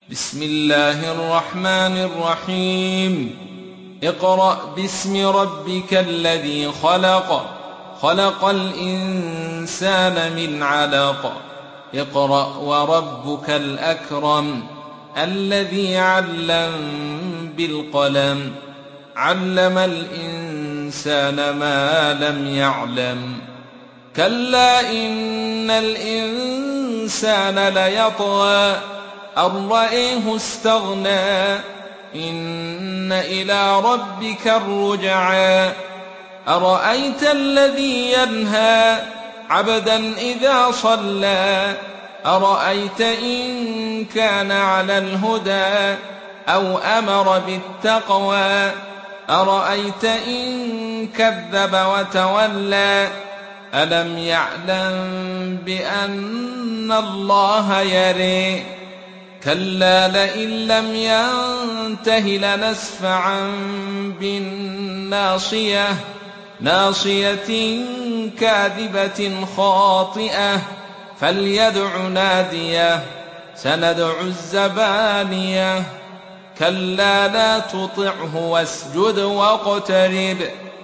بسم الله الرحمن الرحيم. اقرأ باسم ربك الذي خلق، خلق الإنسان من علق. اقرأ وربك الأكرم الذي علم بالقلم، علم الإنسان ما لم يعلم. كلا إن الإنسان ليطغى أن رآه استغنى، إن إلى ربك الرجعى. أرأيت الذي ينهى عبدا إذا صلى، أرأيت إن كان على الهدى أو أمر بالتقوى، أرأيت إن كذب وتولى. ألم يعلم بأن الله يرى. كلا لئن لم ينته لنسفعا بالناصية، ناصية كاذبة خاطئة، فليدع ناديه سندع الزبانية. كلا لا تطعه واسجد واقترب